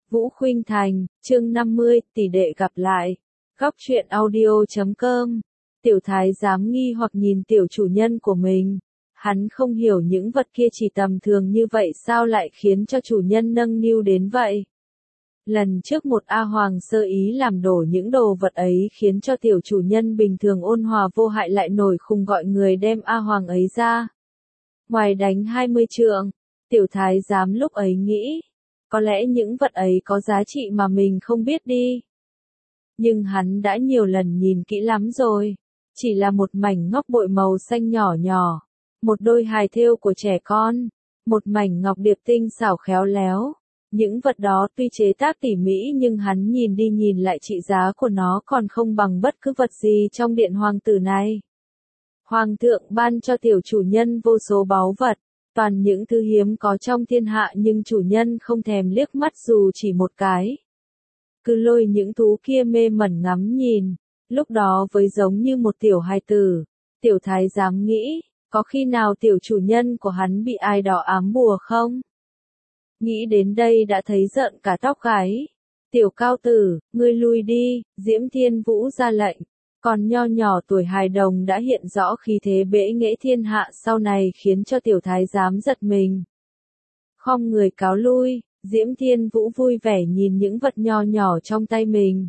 Vũ Khuynh Thành, chương 50, tỷ đệ gặp lại. Góc truyện audio.com. Tiểu thái giám nghi hoặc nhìn tiểu chủ nhân của mình. Hắn không hiểu những vật kia chỉ tầm thường như vậy sao lại khiến cho chủ nhân nâng niu đến vậy. Lần trước một A Hoàng sơ ý làm đổ những đồ vật ấy khiến cho tiểu chủ nhân bình thường ôn hòa vô hại lại nổi khùng gọi người đem A Hoàng ấy ra. Ngoài đánh 20 trượng, tiểu thái giám lúc ấy nghĩ, có lẽ những vật ấy có giá trị mà mình không biết đi. Nhưng hắn đã nhiều lần nhìn kỹ lắm rồi, chỉ là một mảnh ngọc bội màu xanh nhỏ nhỏ, một đôi hài thêu của trẻ con, một mảnh ngọc điệp tinh xảo khéo léo. Những vật đó tuy chế tác tỉ mỉ nhưng hắn nhìn đi nhìn lại trị giá của nó còn không bằng bất cứ vật gì trong điện hoàng tử này. Hoàng thượng ban cho tiểu chủ nhân vô số báu vật, toàn những thứ hiếm có trong thiên hạ nhưng chủ nhân không thèm liếc mắt dù chỉ một cái. Cứ lôi những thú kia mê mẩn ngắm nhìn, lúc đó với giống như một tiểu hài tử, tiểu thái giám nghĩ, có khi nào tiểu chủ nhân của hắn bị ai đó ám bùa không? Nghĩ đến đây đã thấy giận cả tóc gáy. Tiểu cao tử, ngươi lui đi, Diễm Thiên Vũ ra lệnh. Còn nho nhỏ tuổi hài đồng đã hiện rõ khí thế bẽ nghễ thiên hạ sau này khiến cho tiểu thái giám giật mình. Khom người cáo lui, Diễm Thiên Vũ vui vẻ nhìn những vật nho nhỏ trong tay mình.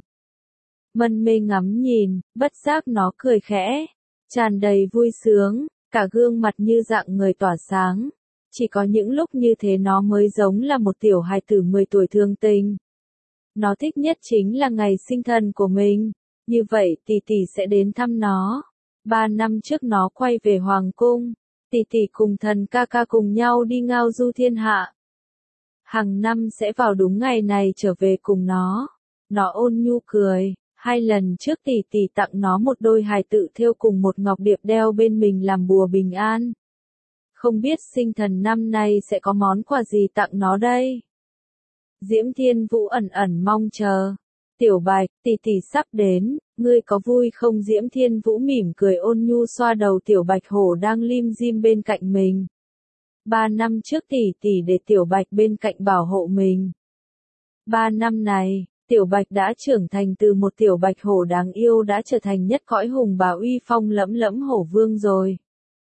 Mân mê ngắm nhìn, bất giác nó cười khẽ, tràn đầy vui sướng, cả gương mặt như dạng người tỏa sáng. Chỉ có những lúc như thế nó mới giống là một tiểu hài tử 10 tuổi thương tình. Nó thích nhất chính là ngày sinh thần của mình, như vậy tỷ tỷ sẽ đến thăm nó. 3 năm trước nó quay về hoàng cung, tỷ tỷ cùng thần ca ca cùng nhau đi ngao du thiên hạ. Hàng năm sẽ vào đúng ngày này trở về cùng nó. Nó ôn nhu cười, 2 lần trước tỷ tỷ tặng nó một đôi hài tự thêu cùng một ngọc điệp đeo bên mình làm bùa bình an. Không biết sinh thần năm nay sẽ có món quà gì tặng nó đây? Diễm Thiên Vũ ẩn ẩn mong chờ. Tiểu Bạch, tỷ tỷ sắp đến, ngươi có vui không? Diễm Thiên Vũ mỉm cười ôn nhu xoa đầu Tiểu Bạch hổ đang lim dim bên cạnh mình. 3 năm trước tỷ tỷ để Tiểu Bạch bên cạnh bảo hộ mình. 3 năm này, Tiểu Bạch đã trưởng thành từ một Tiểu Bạch hổ đáng yêu đã trở thành nhất cõi hùng bá uy phong lẫm lẫm hổ vương rồi.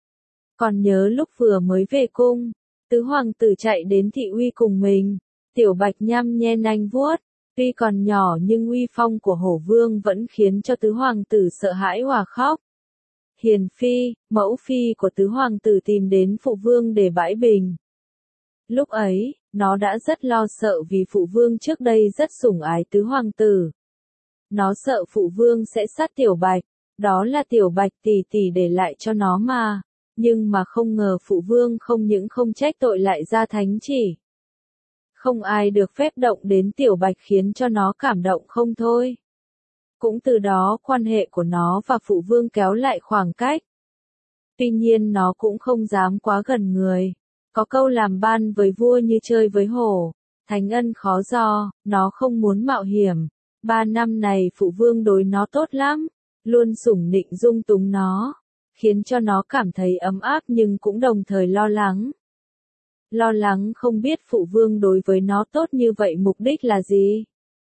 Còn nhớ lúc vừa mới về cung, tứ hoàng tử chạy đến thị uy cùng mình, Tiểu Bạch nhăm nhe nanh vuốt, tuy còn nhỏ nhưng uy phong của hổ vương vẫn khiến cho tứ hoàng tử sợ hãi hòa khóc. Hiền phi, mẫu phi của tứ hoàng tử tìm đến phụ vương để bãi bình. Lúc ấy, nó đã rất lo sợ vì phụ vương trước đây rất sủng ái tứ hoàng tử. Nó sợ phụ vương sẽ sát Tiểu Bạch, đó là Tiểu Bạch tỷ tỷ để lại cho nó mà. Nhưng mà không ngờ phụ vương không những không trách tội lại ra thánh chỉ. Không ai được phép động đến Tiểu Bạch khiến cho nó cảm động không thôi. Cũng từ đó quan hệ của nó và phụ vương kéo lại khoảng cách. Tuy nhiên nó cũng không dám quá gần người. Có câu làm ban với vua như chơi với hổ, thánh ân khó dò, nó không muốn mạo hiểm. 3 năm này phụ vương đối nó tốt lắm, luôn sủng nịnh dung túng nó, khiến cho nó cảm thấy ấm áp nhưng cũng đồng thời lo lắng. Lo lắng không biết phụ vương đối với nó tốt như vậy mục đích là gì.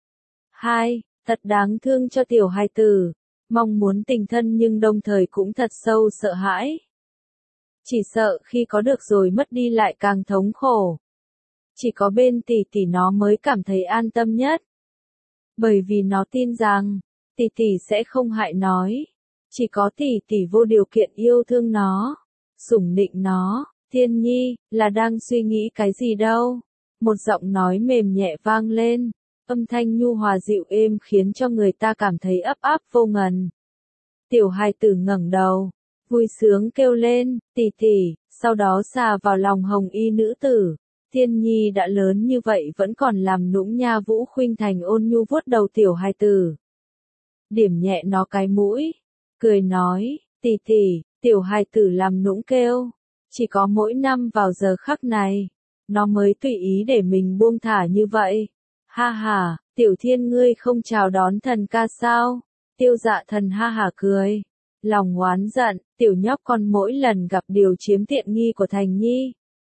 2. Thật đáng thương cho tiểu hài tử, mong muốn tình thân nhưng đồng thời cũng thật sâu sợ hãi. Chỉ sợ khi có được rồi mất đi lại càng thống khổ. Chỉ có bên tỷ tỷ nó mới cảm thấy an tâm nhất. Bởi vì nó tin rằng, tỷ tỷ sẽ không hại nó. Chỉ có tỷ tỷ vô điều kiện yêu thương nó, sủng nịnh nó. Thiên Nhi, là đang suy nghĩ cái gì đâu? Một giọng nói mềm nhẹ vang lên, âm thanh nhu hòa dịu êm khiến cho người ta cảm thấy ấp áp vô ngần. Tiểu hài tử ngẩng đầu, vui sướng kêu lên, tỷ tỷ, sau đó xà vào lòng hồng y nữ tử. Thiên Nhi đã lớn như vậy vẫn còn làm nũng nha. Vũ Khuynh Thành ôn nhu vuốt đầu tiểu hài tử, điểm nhẹ nó cái mũi, cười nói, tỷ tỷ. Tiểu hài tử làm nũng kêu, chỉ có mỗi năm vào giờ khắc này, nó mới tùy ý để mình buông thả như vậy. Ha ha, Tiểu Thiên ngươi không chào đón thần ca sao? Tiêu Dạ Thần ha hả cười, lòng oán giận, tiểu nhóc con mỗi lần gặp điều chiếm tiện nghi của Thành Nhi.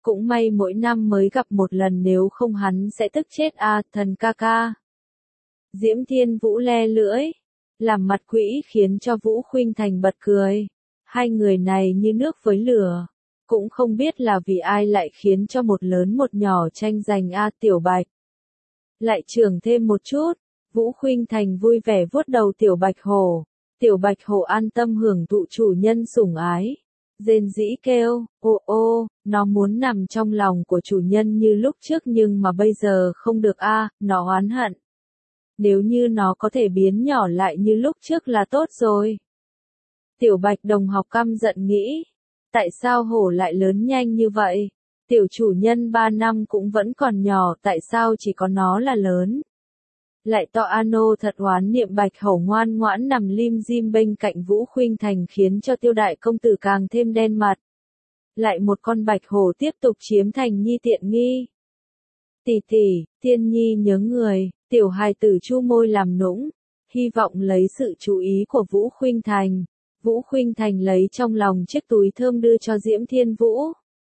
Cũng may mỗi năm mới gặp một lần, nếu không hắn sẽ tức chết a, thần ca ca. Diễm Thiên Vũ le lưỡi, làm mặt quỷ khiến cho Vũ Khuynh Thành bật cười. Hai người này như nước với lửa, cũng không biết là vì ai lại khiến cho một lớn một nhỏ tranh giành a. Tiểu Bạch lại trưởng thêm một chút. Vũ Khuynh Thành vui vẻ vuốt đầu Tiểu Bạch Hổ. Tiểu Bạch Hổ an tâm hưởng thụ chủ nhân sủng ái, rên rĩ kêu, ô ô, nó muốn nằm trong lòng của chủ nhân như lúc trước nhưng mà bây giờ không được a, nó oán hận. Nếu như nó có thể biến nhỏ lại như lúc trước là tốt rồi. Tiểu Bạch đồng học căm giận nghĩ, tại sao hổ lại lớn nhanh như vậy? Tiểu chủ nhân 3 năm cũng vẫn còn nhỏ, tại sao chỉ có nó là lớn? Lại to ano thật oán niệm. Bạch Hổ ngoan ngoãn nằm lim dim bên cạnh Vũ Khuynh Thành khiến cho Tiêu đại công tử càng thêm đen mặt. Lại một con Bạch Hổ tiếp tục chiếm Thành Nhi tiện nghi. Tỷ tỷ, Thiên Nhi nhớ người. Tiểu hài tử chu môi làm nũng, hy vọng lấy sự chú ý của Vũ Khuynh Thành. Vũ Khuynh Thành lấy trong lòng chiếc túi thơm đưa cho Diễm Thiên Vũ.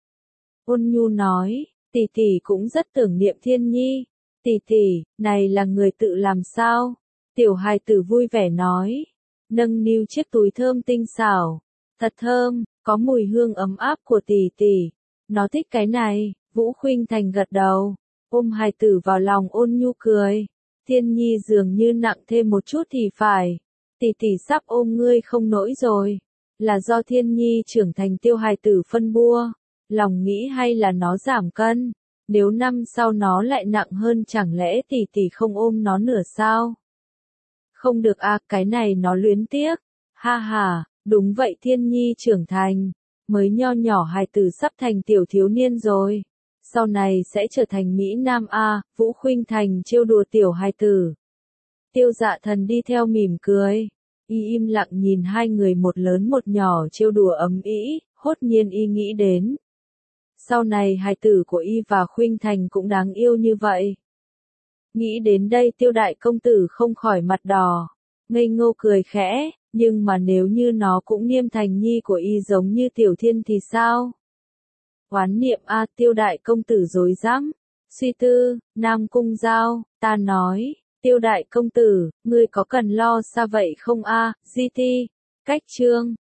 Ôn nhu nói, tỷ tỷ cũng rất tưởng niệm Thiên Nhi. Tỷ tỷ, này là người tự làm sao? Tiểu hài tử vui vẻ nói, nâng niu chiếc túi thơm tinh xảo. Thật thơm, có mùi hương ấm áp của tỷ tỷ. Nó thích cái này. Vũ Khuynh Thành gật đầu, ôm hài tử vào lòng ôn nhu cười. Thiên Nhi dường như nặng thêm một chút thì phải. Tỷ tỷ sắp ôm ngươi không nổi rồi. Là do Thiên Nhi trưởng thành. Tiêu hài tử phân bua, lòng nghĩ hay là nó giảm cân. Nếu năm sau nó lại nặng hơn chẳng lẽ tỷ tỷ không ôm nó nữa sao? Không được a, cái này nó luyến tiếc. Ha ha, đúng vậy, Thiên Nhi trưởng thành, mới nho nhỏ hài tử sắp thành tiểu thiếu niên rồi. Sau này sẽ trở thành Mỹ Nam a. Vũ Khuynh Thành trêu đùa tiểu hài tử. Tiêu Dạ Thần đi theo mỉm cười. Y im lặng nhìn hai người một lớn một nhỏ trêu đùa ấm ĩ, hốt nhiên y nghĩ đến. Sau này hài tử của y và Khuynh Thành cũng đáng yêu như vậy. Nghĩ đến đây Tiêu đại công tử không khỏi mặt đỏ, ngây ngô cười khẽ, nhưng mà nếu như nó cũng niêm Thành Nhi của y giống như Tiểu Thiên thì sao? Oán niệm a. Tiêu đại công tử rối rắm, suy tư. Nam Cung Giao, ta nói, Tiêu đại công tử, ngươi có cần lo xa vậy không a? GT, cách chương